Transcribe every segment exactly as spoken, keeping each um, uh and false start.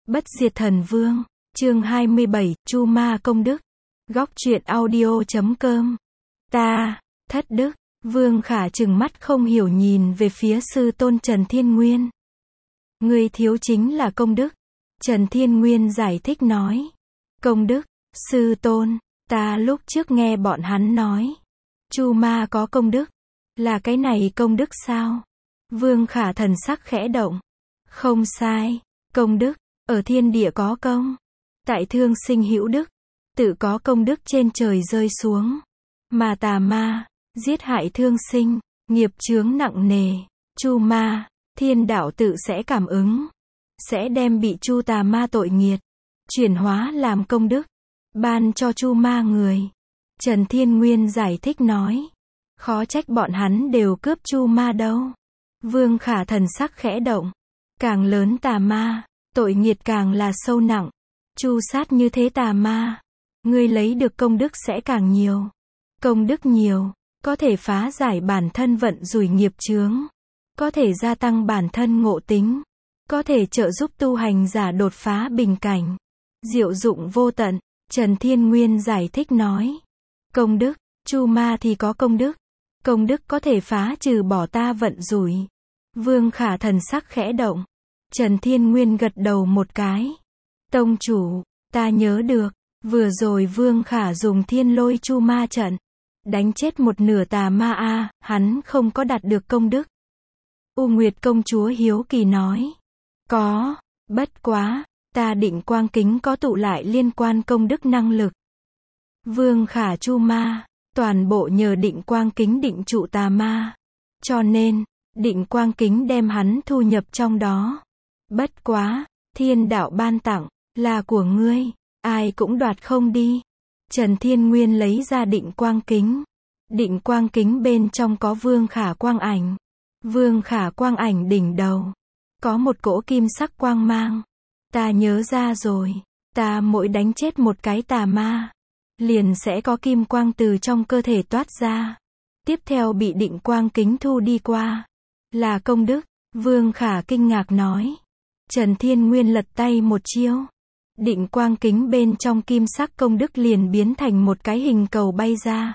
Bất diệt thần vương, chương hai mươi bảy, Chu Ma công đức. Góc truyện audio chấm com. Ta, thất đức, Vương Khả trừng mắt không hiểu nhìn về phía sư tôn Trần Thiên Nguyên. Ngươi thiếu chính là công đức. Trần Thiên Nguyên giải thích nói. Công đức, sư tôn, ta lúc trước nghe bọn hắn nói. Chu Ma có công đức. Là cái này công đức sao? Vương Khả thần sắc khẽ động. Không sai, công đức, ở thiên địa có công. Tại thương sinh hữu đức, tự có công đức trên trời rơi xuống. Mà tà ma, giết hại thương sinh, nghiệp chướng nặng nề. Chu Ma, thiên đạo tự sẽ cảm ứng. Sẽ đem bị chu tà ma tội nghiệt, chuyển hóa làm công đức. Ban cho Chu Ma người. Trần Thiên Nguyên giải thích nói. Khó trách bọn hắn đều cướp Chu Ma đâu. Vương Khả thần sắc khẽ động. Càng lớn tà ma, tội nghiệt càng là sâu nặng. Chu sát như thế tà ma, ngươi lấy được công đức sẽ càng nhiều. Công đức nhiều, có thể phá giải bản thân vận rủi nghiệp chướng, có thể gia tăng bản thân ngộ tính, có thể trợ giúp tu hành giả đột phá bình cảnh. Diệu dụng vô tận, Trần Thiên Nguyên giải thích nói. Công đức, Chu Ma thì có công đức. Công đức có thể phá trừ bỏ ta vận rủi. Vương Khả thần sắc khẽ động. Trần Thiên Nguyên gật đầu một cái. Tông chủ, ta nhớ được, vừa rồi Vương Khả dùng thiên lôi Chu Ma trận, đánh chết một nửa tà ma a, hắn không có đạt được công đức. U Nguyệt công chúa hiếu kỳ nói. Có, bất quá, ta định quang kính có tụ lại liên quan công đức năng lực. Vương Khả Chu Ma, toàn bộ nhờ định quang kính định trụ tà ma. Cho nên, định quang kính đem hắn thu nhập trong đó. Bất quá, thiên đạo ban tặng, là của ngươi, ai cũng đoạt không đi. Trần Thiên Nguyên lấy ra định quang kính. Định quang kính bên trong có Vương Khả quang ảnh. Vương Khả quang ảnh đỉnh đầu, có một cỗ kim sắc quang mang. Ta nhớ ra rồi, ta mỗi đánh chết một cái tà ma, liền sẽ có kim quang từ trong cơ thể toát ra. Tiếp theo bị định quang kính thu đi qua. Là công đức, Vương Khả kinh ngạc nói. Trần Thiên Nguyên lật tay một chiêu. Định quang kính bên trong kim sắc công đức liền biến thành một cái hình cầu bay ra.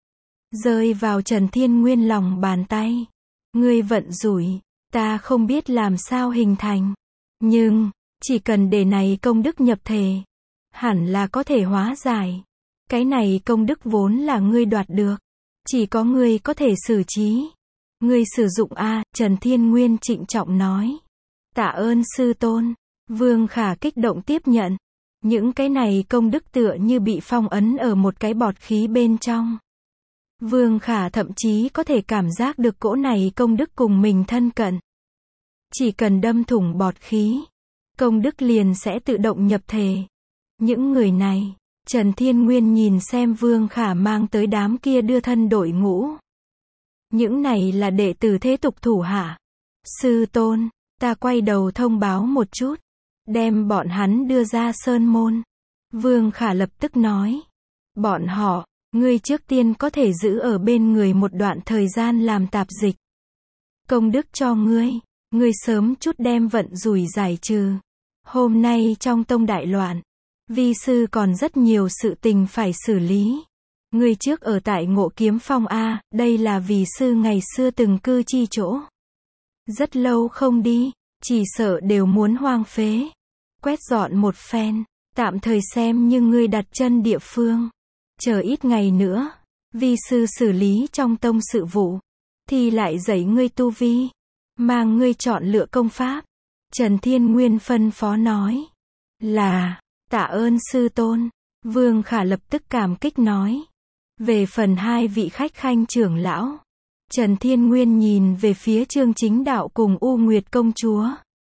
Rơi vào Trần Thiên Nguyên lòng bàn tay. Ngươi vận rủi, ta không biết làm sao hình thành. Nhưng, chỉ cần để này công đức nhập thể, hẳn là có thể hóa giải. Cái này công đức vốn là ngươi đoạt được. Chỉ có ngươi có thể xử trí. Ngươi sử dụng a, Trần Thiên Nguyên trịnh trọng nói. Tạ ơn sư tôn. Vương Khả kích động tiếp nhận. Những cái này công đức tựa như bị phong ấn ở một cái bọt khí bên trong. Vương Khả thậm chí có thể cảm giác được cỗ này công đức cùng mình thân cận. Chỉ cần đâm thủng bọt khí, công đức liền sẽ tự động nhập thể. Những người này, Trần Thiên Nguyên nhìn xem Vương Khả mang tới đám kia đưa thân đội ngũ. Những này là đệ tử thế tục thủ hạ. Sư tôn, ta quay đầu thông báo một chút, đem bọn hắn đưa ra sơn môn. Vương Khả lập tức nói. Bọn họ, ngươi trước tiên có thể giữ ở bên người một đoạn thời gian làm tạp dịch. Công đức cho ngươi, ngươi sớm chút đem vận rủi giải trừ. Hôm nay trong tông đại loạn, vi sư còn rất nhiều sự tình phải xử lý. Ngươi trước ở tại Ngộ Kiếm Phong a, đây là vì sư ngày xưa từng cư chi chỗ. Rất lâu không đi, chỉ sợ đều muốn hoang phế. Quét dọn một phen, tạm thời xem như ngươi đặt chân địa phương. Chờ ít ngày nữa, vi sư xử lý trong tông sự vụ, thì lại dạy ngươi tu vi, mang ngươi chọn lựa công pháp. Trần Thiên Nguyên phân phó nói. Là, tạ ơn sư tôn. Vương Khả lập tức cảm kích nói. Về phần hai vị khách khanh trưởng lão, Trần Thiên Nguyên nhìn về phía Trương Chính Đạo cùng U Nguyệt công chúa.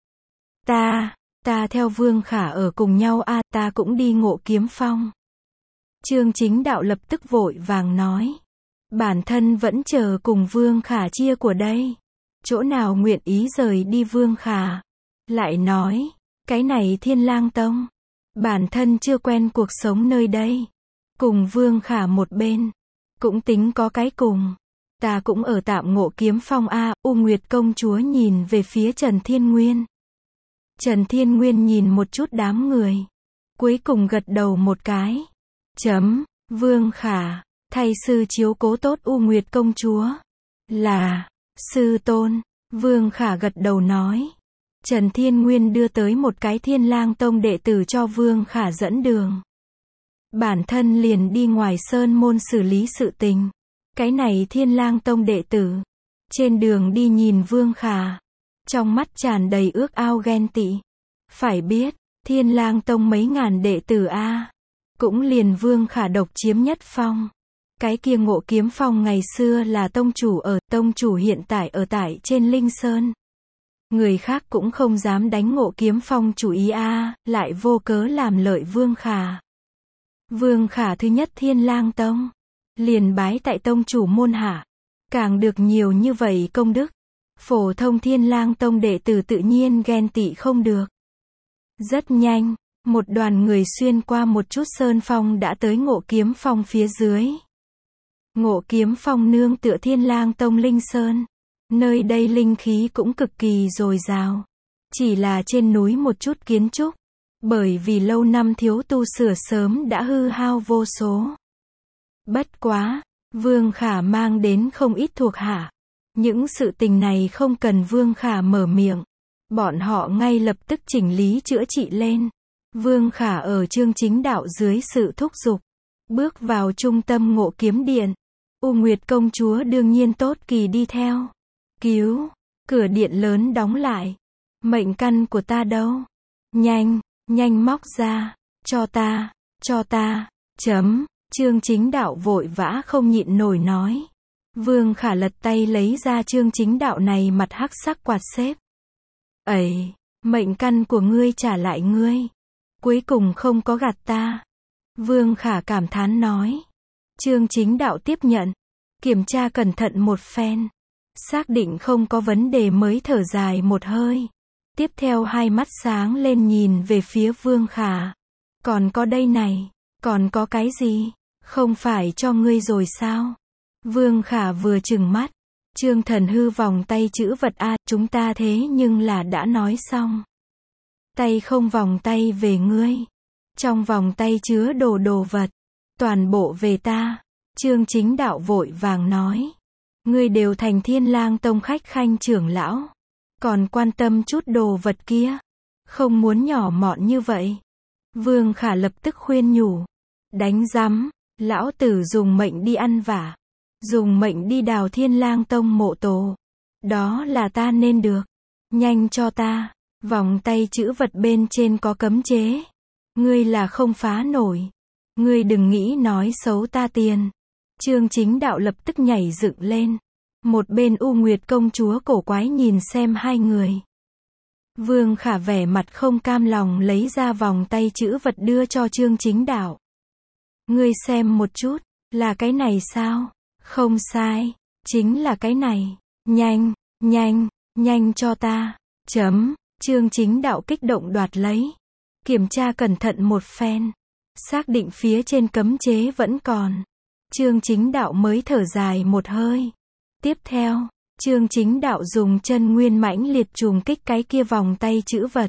Ta, ta theo Vương Khả ở cùng nhau a, ta cũng đi Ngộ Kiếm Phong. Trương Chính Đạo lập tức vội vàng nói. Bản thân vẫn chờ cùng Vương Khả chia của đây. Chỗ nào nguyện ý rời đi Vương Khả. Lại nói, cái này Thiên Lang Tông, bản thân chưa quen cuộc sống nơi đây. Cùng Vương Khả một bên, cũng tính có cái cùng. Ta cũng ở tạm Ngộ Kiếm Phong a. U Nguyệt công chúa nhìn về phía Trần Thiên Nguyên. Trần Thiên Nguyên nhìn một chút đám người. Cuối cùng gật đầu một cái. Chấm, Vương Khả, thay sư chiếu cố tốt U Nguyệt công chúa. Là, sư tôn, Vương Khả gật đầu nói. Trần Thiên Nguyên đưa tới một cái Thiên Lang Tông đệ tử cho Vương Khả dẫn đường. Bản thân liền đi ngoài sơn môn xử lý sự tình. Cái này Thiên Lang Tông đệ tử. Trên đường đi nhìn Vương Khả. Trong mắt tràn đầy ước ao ghen tị. Phải biết, Thiên Lang Tông mấy ngàn đệ tử a, cũng liền Vương Khả độc chiếm nhất phong. Cái kia Ngộ Kiếm Phong ngày xưa là tông chủ ở, tông chủ hiện tại ở tại trên Linh Sơn. Người khác cũng không dám đánh Ngộ Kiếm Phong chủ ý a, lại vô cớ làm lợi Vương Khả. Vương Khả thứ nhất Thiên Lang Tông, liền bái tại tông chủ môn hạ, càng được nhiều như vậy công đức. Phổ thông Thiên Lang Tông đệ tử tự nhiên ghen tị không được. Rất nhanh, một đoàn người xuyên qua một chút sơn phong đã tới Ngộ Kiếm Phong phía dưới. Ngộ Kiếm Phong nương tựa Thiên Lang Tông Linh Sơn. Nơi đây linh khí cũng cực kỳ dồi dào. Chỉ là trên núi một chút kiến trúc. Bởi vì lâu năm thiếu tu sửa sớm đã hư hao vô số. Bất quá, Vương Khả mang đến không ít thuộc hạ. Những sự tình này không cần Vương Khả mở miệng. Bọn họ ngay lập tức chỉnh lý chữa trị lên. Vương Khả ở Chương Chính Đạo dưới sự thúc giục. Bước vào trung tâm Ngộ Kiếm Điện. U Nguyệt công chúa đương nhiên tốt kỳ đi theo. Cứu, cửa điện lớn đóng lại. Mệnh căn của ta đâu? Nhanh, nhanh móc ra. Cho ta, cho ta. Chấm, Chương Chính Đạo vội vã không nhịn nổi nói. Vương Khả lật tay lấy ra Chương Chính Đạo này mặt hắc sắc quạt xếp. Ấy, mệnh căn của ngươi trả lại ngươi. Cuối cùng không có gạt ta. Vương Khả cảm thán nói. Chương Chính Đạo tiếp nhận. Kiểm tra cẩn thận một phen. Xác định không có vấn đề mới thở dài một hơi. Tiếp theo hai mắt sáng lên nhìn về phía Vương Khả. Còn có đây này. Còn có cái gì? Không phải cho ngươi rồi sao? Vương Khả vừa trừng mắt. Trương Thần Hư vòng tay chữ vật a, chúng ta thế nhưng là đã nói xong. Tay không vòng tay về ngươi. Trong vòng tay chứa đồ đồ vật. Toàn bộ về ta. Chương Chính Đạo vội vàng nói. Ngươi đều thành Thiên Lang Tông khách khanh trưởng lão. Còn quan tâm chút đồ vật kia. Không muốn nhỏ mọn như vậy. Vương Khả lập tức khuyên nhủ. Đánh rắm, lão tử dùng mệnh đi ăn vả. Dùng mệnh đi đào Thiên Lang Tông mộ tổ. Đó là ta nên được. Nhanh cho ta. Vòng tay chữ vật bên trên có cấm chế. Ngươi là không phá nổi. Ngươi đừng nghĩ nói xấu ta tiền. Chương Chính Đạo lập tức nhảy dựng lên. Một bên U Nguyệt công chúa cổ quái nhìn xem hai người. Vương Khả vẻ mặt không cam lòng lấy ra vòng tay chữ vật đưa cho Chương Chính Đạo. Ngươi xem một chút, là cái này sao? Không sai, chính là cái này. Nhanh, nhanh, nhanh cho ta. Chấm, Chương Chính Đạo kích động đoạt lấy. Kiểm tra cẩn thận một phen. Xác định phía trên cấm chế vẫn còn. Chương Chính Đạo mới thở dài một hơi. Tiếp theo, Chương Chính Đạo dùng chân nguyên mãnh liệt trùng kích cái kia vòng tay chữ vật.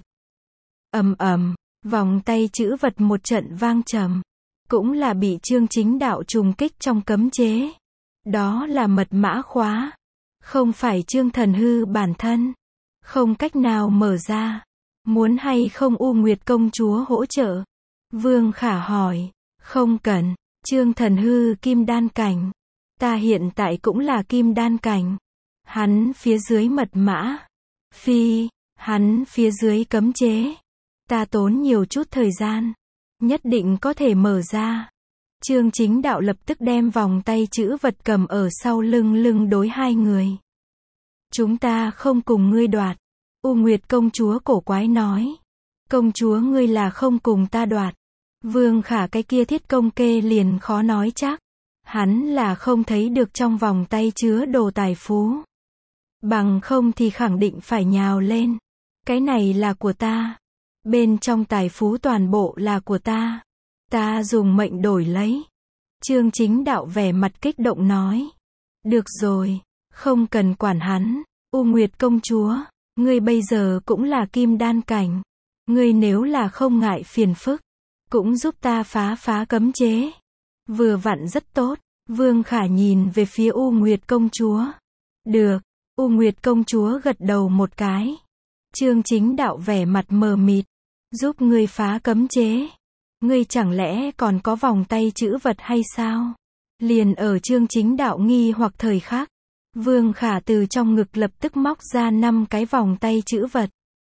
Ầm ầm, vòng tay chữ vật một trận vang trầm. Cũng là bị Chương Chính Đạo trùng kích trong cấm chế. Đó là mật mã khóa. Không phải Trương Thần Hư bản thân. Không cách nào mở ra. Muốn hay không U Nguyệt công chúa hỗ trợ? Vương Khả hỏi. Không cần. Trương Thần Hư kim đan cảnh. Ta hiện tại cũng là kim đan cảnh. Hắn phía dưới mật mã. Phi. Hắn phía dưới cấm chế. Ta tốn nhiều chút thời gian. Nhất định có thể mở ra. Chương Chính Đạo lập tức đem vòng tay chữ vật cầm ở sau lưng lưng đối hai người. Chúng ta không cùng ngươi đoạt. U Nguyệt công chúa cổ quái nói. Công chúa ngươi là không cùng ta đoạt. Vương Khả cái kia thiết công kê liền khó nói chắc. Hắn là không thấy được trong vòng tay chứa đồ tài phú. Bằng không thì khẳng định phải nhào lên. Cái này là của ta. Bên trong tài phú toàn bộ là của ta. Ta dùng mệnh đổi lấy. Chương Chính Đạo vẻ mặt kích động nói. Được rồi, không cần quản hắn. U Nguyệt công chúa, Ngươi bây giờ cũng là kim đan cảnh. Ngươi nếu là không ngại phiền phức, cũng giúp ta phá phá cấm chế. Vừa vặn rất tốt. Vương Khả nhìn về phía U Nguyệt công chúa. Được. U Nguyệt công chúa gật đầu một cái. Chương Chính Đạo vẻ mặt mờ mịt. Giúp ngươi phá cấm chế. Ngươi chẳng lẽ còn có vòng tay chữ vật hay sao? Liền ở Chương Chính Đạo nghi hoặc thời khắc, Vương Khả từ trong ngực lập tức móc ra năm cái vòng tay chữ vật.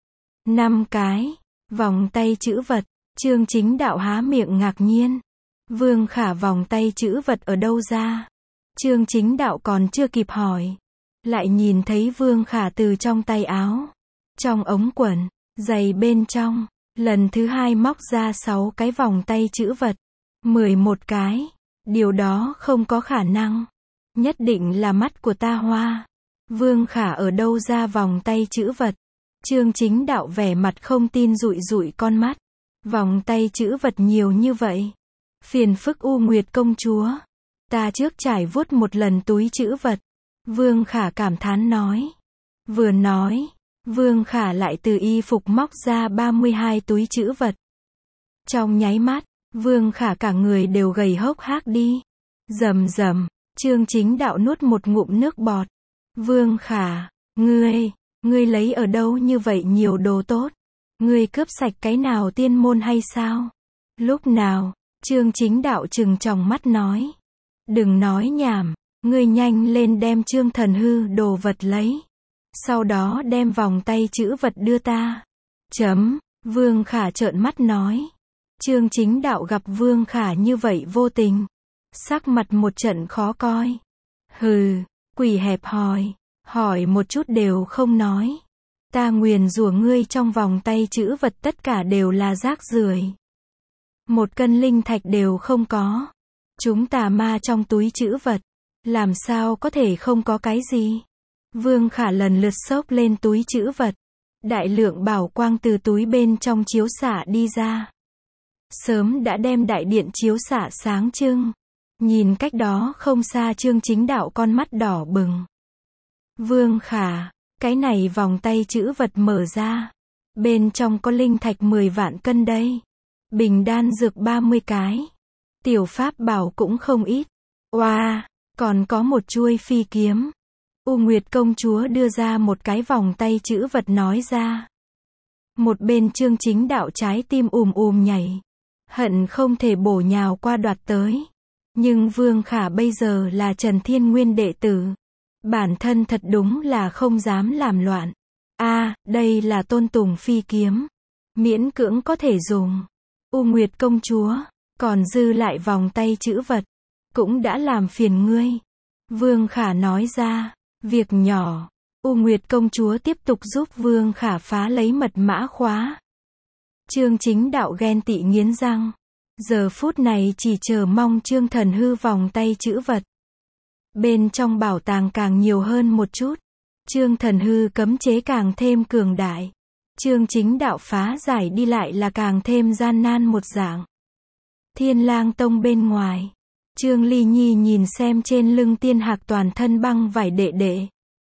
Năm cái vòng tay chữ vật. Chương Chính Đạo há miệng ngạc nhiên. Vương Khả vòng tay chữ vật ở đâu ra? Chương Chính Đạo còn chưa kịp hỏi, lại nhìn thấy Vương Khả từ trong tay áo, trong ống quần, giày bên trong, lần thứ hai móc ra sáu cái vòng tay chữ vật. mười một cái. Điều đó không có khả năng. Nhất định là mắt của ta hoa. Vương Khả ở đâu ra vòng tay chữ vật? Chương Chính Đạo vẻ mặt không tin dụi dụi con mắt. Vòng tay chữ vật nhiều như vậy. Phiền phức U Nguyệt công chúa. Ta trước trải vuốt một lần túi chữ vật. Vương Khả cảm thán nói. Vừa nói, Vương Khả lại từ y phục móc ra ba mươi hai túi chữ vật. Trong nháy mắt, Vương Khả cả người đều gầy hốc hác đi. Rầm rầm, Chương Chính Đạo nuốt một ngụm nước bọt. Vương Khả, ngươi, ngươi lấy ở đâu như vậy nhiều đồ tốt? Ngươi cướp sạch cái nào tiên môn hay sao? Lúc nào? Chương Chính Đạo trừng tròng mắt nói. Đừng nói nhảm, ngươi nhanh lên đem Trương Thần Hư đồ vật lấy. Sau đó đem vòng tay chữ vật đưa ta. Chấm, Vương Khả trợn mắt nói. Chương Chính Đạo gặp Vương Khả như vậy vô tình, sắc mặt một trận khó coi. Hừ, quỷ hẹp hòi, hỏi một chút đều không nói. Ta nguyền rủa ngươi trong vòng tay chữ vật tất cả đều là rác rưởi. Một cân linh thạch đều không có. Chúng tà ma trong túi chữ vật, làm sao có thể không có cái gì? Vương Khả lần lượt xốc lên túi chữ vật. Đại lượng bảo quang từ túi bên trong chiếu xạ đi ra. Sớm đã đem đại điện chiếu xạ sáng trưng. Nhìn cách đó không xa Chương Chính Đạo con mắt đỏ bừng. Vương Khả, cái này vòng tay chữ vật mở ra. Bên trong có linh thạch mười vạn cân đây. Bình đan dược ba mươi cái. Tiểu pháp bảo cũng không ít. Oa, wow, còn có một chuôi phi kiếm. U Nguyệt công chúa đưa ra một cái vòng tay chữ vật nói ra. Một bên Chương Chính Đạo trái tim ùm ùm nhảy. Hận không thể bổ nhào qua đoạt tới. Nhưng Vương Khả bây giờ là Trần Thiên Nguyên đệ tử. Bản thân thật đúng là không dám làm loạn. A, à, đây là Tôn Tùng phi kiếm. Miễn cưỡng có thể dùng. U Nguyệt công chúa, còn dư lại vòng tay chữ vật. Cũng đã làm phiền ngươi. Vương Khả nói ra. Việc nhỏ. U Nguyệt công chúa tiếp tục giúp Vương Khả phá lấy mật mã khóa. Chương Chính Đạo ghen tị nghiến răng. Giờ phút này chỉ chờ mong Trương Thần Hư vòng tay chữ vật. Bên trong bảo tàng càng nhiều hơn một chút. Trương Thần Hư cấm chế càng thêm cường đại. Chương Chính Đạo phá giải đi lại là càng thêm gian nan một dạng. Thiên Lang Tông bên ngoài. Trương Ly Nhi nhìn xem trên lưng Tiên Hạc toàn thân băng vải đệ đệ.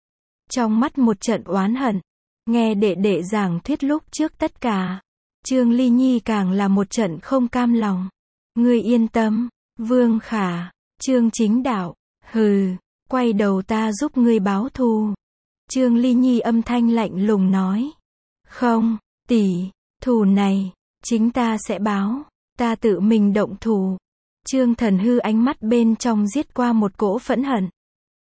Trong mắt một trận oán hận. Nghe đệ đệ giảng thuyết lúc trước tất cả. Trương Ly Nhi càng là một trận không cam lòng. Ngươi yên tâm, Vương Khả. Trương Chính Đạo. Hừ, quay đầu ta giúp ngươi báo thù. Trương Ly Nhi âm thanh lạnh lùng nói. Không, tỷ, thù này, chính ta sẽ báo. Ta tự mình động thủ. Trương Thần Hư ánh mắt bên trong giết qua một cỗ phẫn hận.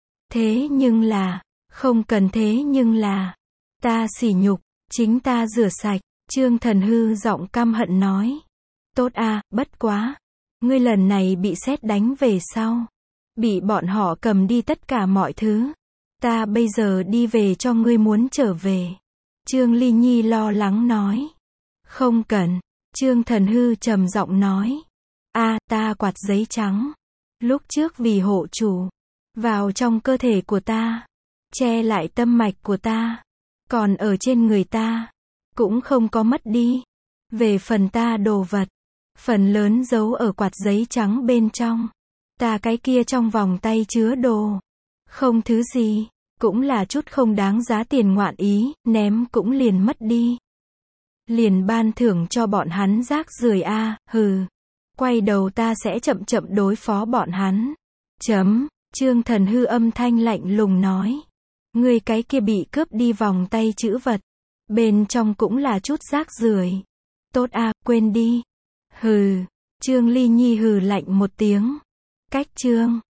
Thế nhưng là, không cần thế nhưng là, ta sỉ nhục, chính ta rửa sạch. Trương Thần Hư giọng căm hận nói. Tốt a, bất quá. Ngươi lần này bị sét đánh về sau. Bị bọn họ cầm đi tất cả mọi thứ. Ta bây giờ đi về cho ngươi muốn trở về. Trương Ly Nhi lo lắng nói. Không cần. Trương Thần Hư trầm giọng nói. A, à, ta quạt giấy trắng. Lúc trước vì hộ chủ. Vào trong cơ thể của ta. Che lại tâm mạch của ta. Còn ở trên người ta. Cũng không có mất đi. Về phần ta đồ vật. Phần lớn giấu ở quạt giấy trắng bên trong. Ta cái kia trong vòng tay chứa đồ. Không thứ gì. Cũng là chút không đáng giá tiền ngoạn ý, ném cũng liền mất đi. Liền ban thưởng cho bọn hắn rác rưởi a, hừ. Quay đầu ta sẽ chậm chậm đối phó bọn hắn. Chấm, Trương Thần Hư âm thanh lạnh lùng nói. Người cái kia bị cướp đi vòng tay chữ vật. Bên trong cũng là chút rác rưởi. Tốt a, quên đi. Hừ, Trương Ly Nhi hừ lạnh một tiếng. Cách Trương